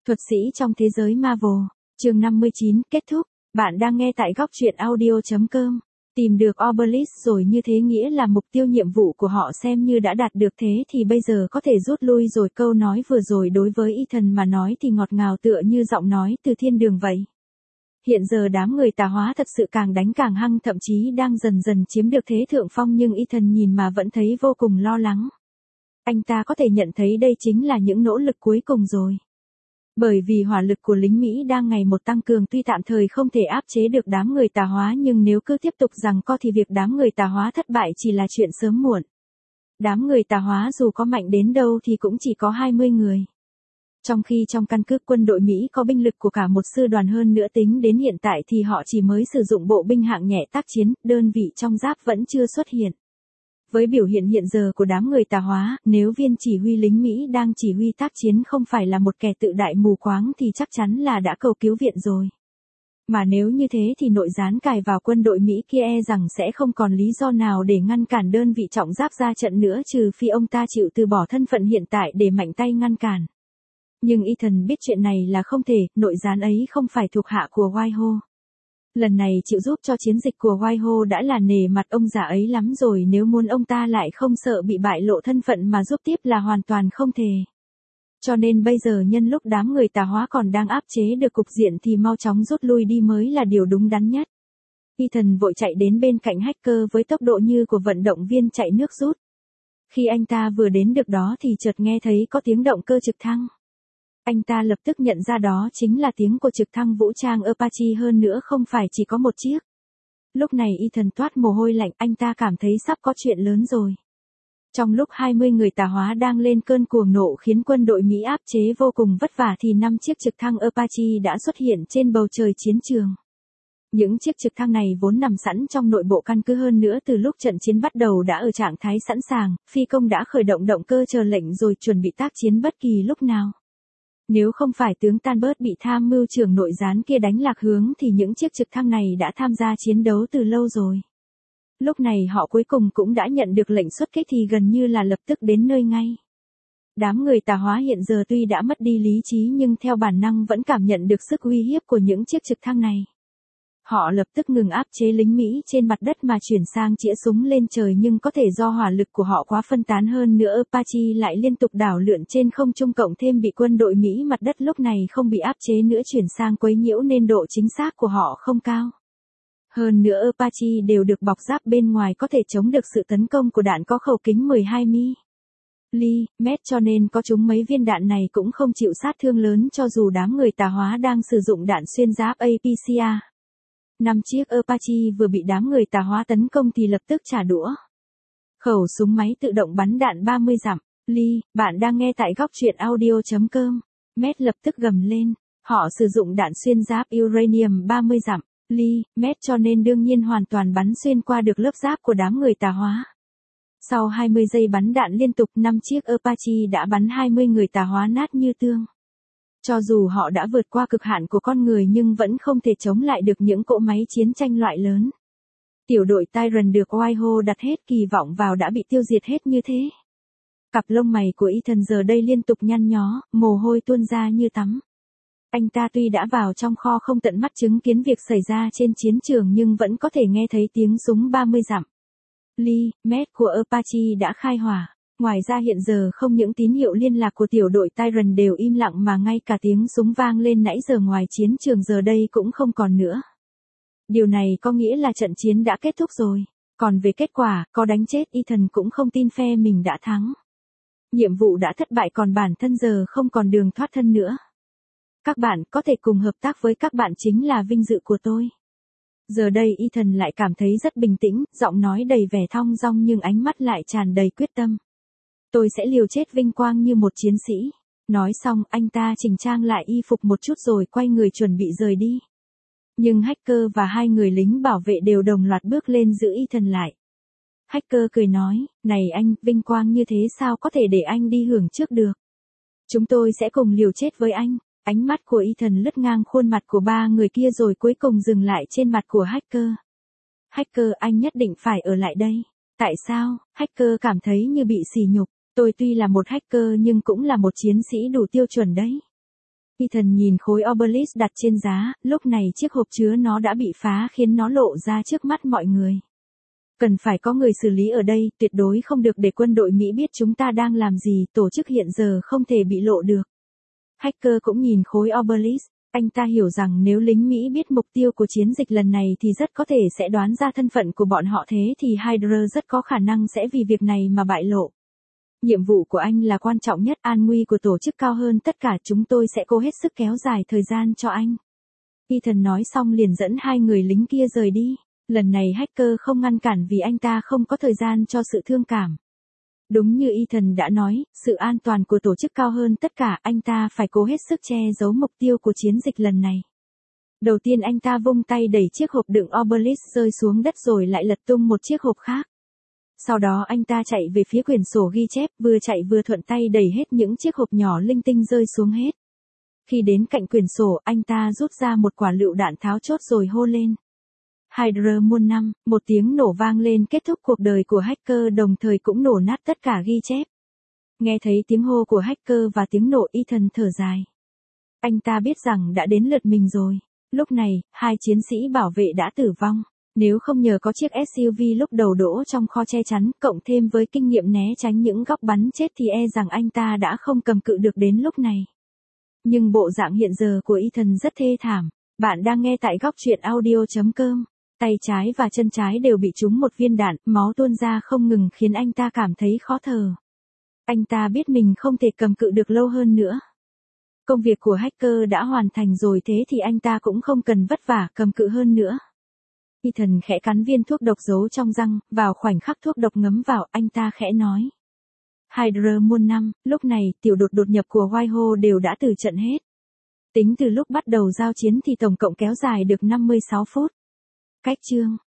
Thuật sĩ trong thế giới Marvel, chương 59, kết thúc. Bạn đang nghe tại góc truyện audio.com. Tìm được Obelisk rồi, như thế nghĩa là mục tiêu nhiệm vụ của họ xem như đã đạt được, thế thì bây giờ có thể rút lui rồi. Câu nói vừa rồi đối với Ethan mà nói thì ngọt ngào tựa như giọng nói từ thiên đường vậy. Hiện giờ đám người tà hóa thật sự càng đánh càng hăng, thậm chí đang dần dần chiếm được thế thượng phong, nhưng Ethan nhìn mà vẫn thấy vô cùng lo lắng. Anh ta có thể nhận thấy đây chính là những nỗ lực cuối cùng rồi. Bởi vì hỏa lực của lính Mỹ đang ngày một tăng cường, tuy tạm thời không thể áp chế được đám người tà hóa, nhưng nếu cứ tiếp tục giằng co thì việc đám người tà hóa thất bại chỉ là chuyện sớm muộn. Đám người tà hóa dù có mạnh đến đâu thì cũng chỉ có 20 người. Trong khi trong căn cứ quân đội Mỹ có binh lực của cả một sư đoàn, hơn nữa tính đến hiện tại thì họ chỉ mới sử dụng bộ binh hạng nhẹ tác chiến, đơn vị trong giáp vẫn chưa xuất hiện. Với biểu hiện hiện giờ của đám người tà hóa, nếu viên chỉ huy lính Mỹ đang chỉ huy tác chiến không phải là một kẻ tự đại mù quáng thì chắc chắn là đã cầu cứu viện rồi. Mà nếu như thế thì nội gián cài vào quân đội Mỹ kia rằng sẽ không còn lý do nào để ngăn cản đơn vị trọng giáp ra trận nữa, trừ phi ông ta chịu từ bỏ thân phận hiện tại để mạnh tay ngăn cản. Nhưng Ethan biết chuyện này là không thể, nội gián ấy không phải thuộc hạ của Whitehall. Lần này chịu giúp cho chiến dịch của Whitehall đã là nể mặt ông già ấy lắm rồi, nếu muốn ông ta lại không sợ bị bại lộ thân phận mà giúp tiếp là hoàn toàn không thể. Cho nên bây giờ nhân lúc đám người tà hóa còn đang áp chế được cục diện thì mau chóng rút lui đi mới là điều đúng đắn nhất. Ethan vội chạy đến bên cạnh Hacker với tốc độ như của vận động viên chạy nước rút. Khi anh ta vừa đến được đó thì chợt nghe thấy có tiếng động cơ trực thăng. Anh ta lập tức nhận ra đó chính là tiếng của trực thăng vũ trang Apache, hơn nữa không phải chỉ có một chiếc. Lúc này Ethan toát mồ hôi lạnh, anh ta cảm thấy sắp có chuyện lớn rồi. Trong lúc 20 người tà hóa đang lên cơn cuồng nộ khiến quân đội Mỹ áp chế vô cùng vất vả thì 5 chiếc trực thăng Apache đã xuất hiện trên bầu trời chiến trường. Những chiếc trực thăng này vốn nằm sẵn trong nội bộ căn cứ, hơn nữa từ lúc trận chiến bắt đầu đã ở trạng thái sẵn sàng, phi công đã khởi động động cơ chờ lệnh rồi chuẩn bị tác chiến bất kỳ lúc nào. Nếu không phải tướng Tanbert bị tham mưu trưởng nội gián kia đánh lạc hướng thì những chiếc trực thăng này đã tham gia chiến đấu từ lâu rồi. Lúc này họ cuối cùng cũng đã nhận được lệnh xuất kích thì gần như là lập tức đến nơi ngay. Đám người tà hóa hiện giờ tuy đã mất đi lý trí nhưng theo bản năng vẫn cảm nhận được sức uy hiếp của những chiếc trực thăng này. Họ lập tức ngừng áp chế lính Mỹ trên mặt đất mà chuyển sang chĩa súng lên trời, nhưng có thể do hỏa lực của họ quá phân tán, hơn nữa Apache lại liên tục đảo lượn trên không trung, cộng thêm bị quân đội Mỹ mặt đất lúc này không bị áp chế nữa chuyển sang quấy nhiễu nên độ chính xác của họ không cao. Hơn nữa Apache đều được bọc giáp bên ngoài có thể chống được sự tấn công của đạn có khẩu kính 12 mm, cho nên có chúng mấy viên đạn này cũng không chịu sát thương lớn cho dù đám người tà hóa đang sử dụng đạn xuyên giáp APCR. 5 chiếc Apache vừa bị đám người tà hóa tấn công thì lập tức trả đũa. Khẩu súng máy tự động bắn đạn 30 dặm. Bạn đang nghe tại góc truyện audio.com. Matt lập tức gầm lên. Họ sử dụng đạn xuyên giáp uranium 30 dặm. Cho nên đương nhiên hoàn toàn bắn xuyên qua được lớp giáp của đám người tà hóa. Sau 20 giây bắn đạn liên tục, 5 chiếc Apache đã bắn 20 người tà hóa nát như tương. Cho dù họ đã vượt qua cực hạn của con người nhưng vẫn không thể chống lại được những cỗ máy chiến tranh loại lớn. Tiểu đội Tyrant được Whitehall đặt hết kỳ vọng vào đã bị tiêu diệt hết như thế. Cặp lông mày của Ethan giờ đây liên tục nhăn nhó, mồ hôi tuôn ra như tắm. Anh ta tuy đã vào trong kho không tận mắt chứng kiến việc xảy ra trên chiến trường nhưng vẫn có thể nghe thấy tiếng súng 30 dặm. Của Apache đã khai hỏa. Ngoài ra hiện giờ không những tín hiệu liên lạc của tiểu đội Tyrant đều im lặng mà ngay cả tiếng súng vang lên nãy giờ ngoài chiến trường giờ đây cũng không còn nữa. Điều này có nghĩa là trận chiến đã kết thúc rồi. Còn về kết quả, có đánh chết Ethan cũng không tin phe mình đã thắng. Nhiệm vụ đã thất bại, còn bản thân giờ không còn đường thoát thân nữa. Các bạn có thể cùng hợp tác với các bạn chính là vinh dự của tôi. Giờ đây Ethan lại cảm thấy rất bình tĩnh, giọng nói đầy vẻ thong dong nhưng ánh mắt lại tràn đầy quyết tâm. Tôi sẽ liều chết vinh quang như một chiến sĩ. Nói xong anh ta chỉnh trang lại y phục một chút rồi quay người chuẩn bị rời đi. Nhưng Hacker và 2 người lính bảo vệ đều đồng loạt bước lên giữ Ethan lại. Hacker cười nói, này anh, vinh quang như thế sao có thể để anh đi hưởng trước được. Chúng tôi sẽ cùng liều chết với anh. Ánh mắt của Ethan lướt ngang khuôn mặt của 3 người kia rồi cuối cùng dừng lại trên mặt của Hacker. Hacker, anh nhất định phải ở lại đây. Tại sao? Hacker cảm thấy như bị sỉ nhục. Tôi tuy là một hacker nhưng cũng là một chiến sĩ đủ tiêu chuẩn đấy. Ethan nhìn khối obelisk đặt trên giá, lúc này chiếc hộp chứa nó đã bị phá khiến nó lộ ra trước mắt mọi người. Cần phải có người xử lý ở đây, tuyệt đối không được để quân đội Mỹ biết chúng ta đang làm gì, tổ chức hiện giờ không thể bị lộ được. Hacker cũng nhìn khối obelisk, anh ta hiểu rằng nếu lính Mỹ biết mục tiêu của chiến dịch lần này thì rất có thể sẽ đoán ra thân phận của bọn họ, thế thì Hydra rất có khả năng sẽ vì việc này mà bại lộ. Nhiệm vụ của anh là quan trọng nhất, an nguy của tổ chức cao hơn tất cả, chúng tôi sẽ cố hết sức kéo dài thời gian cho anh. Ethan nói xong liền dẫn hai người lính kia rời đi. Lần này hacker không ngăn cản vì anh ta không có thời gian cho sự thương cảm. Đúng như Ethan đã nói, sự an toàn của tổ chức cao hơn tất cả, anh ta phải cố hết sức che giấu mục tiêu của chiến dịch lần này. Đầu tiên anh ta vung tay đẩy chiếc hộp đựng obelisk rơi xuống đất rồi lại lật tung một chiếc hộp khác. Sau đó anh ta chạy về phía quyển sổ ghi chép, vừa chạy vừa thuận tay đẩy hết những chiếc hộp nhỏ linh tinh rơi xuống hết. Khi đến cạnh quyển sổ, anh ta rút ra một quả lựu đạn tháo chốt rồi hô lên. Hydra muôn năm, một tiếng nổ vang lên kết thúc cuộc đời của hacker, đồng thời cũng nổ nát tất cả ghi chép. Nghe thấy tiếng hô của hacker và tiếng nổ, Ethan thở dài. Anh ta biết rằng đã đến lượt mình rồi. Lúc này, hai chiến sĩ bảo vệ đã tử vong. Nếu không nhờ có chiếc SUV lúc đầu đỗ trong kho che chắn, cộng thêm với kinh nghiệm né tránh những góc bắn chết thì e rằng anh ta đã không cầm cự được đến lúc này. Nhưng bộ dạng hiện giờ của Ethan rất thê thảm. Bạn đang nghe tại góc truyện audio.com. Tay trái và chân trái đều bị trúng một viên đạn, máu tuôn ra không ngừng khiến anh ta cảm thấy khó thở. Anh ta biết mình không thể cầm cự được lâu hơn nữa. Công việc của hacker đã hoàn thành rồi, thế thì anh ta cũng không cần vất vả cầm cự hơn nữa. Ethan khẽ cắn viên thuốc độc giấu trong răng, vào khoảnh khắc thuốc độc ngấm vào, anh ta khẽ nói. Hydra muôn năm, lúc này tiểu đột nhập của Whitehall đều đã từ trận hết. Tính từ lúc bắt đầu giao chiến thì tổng cộng kéo dài được 56 phút. Cách chương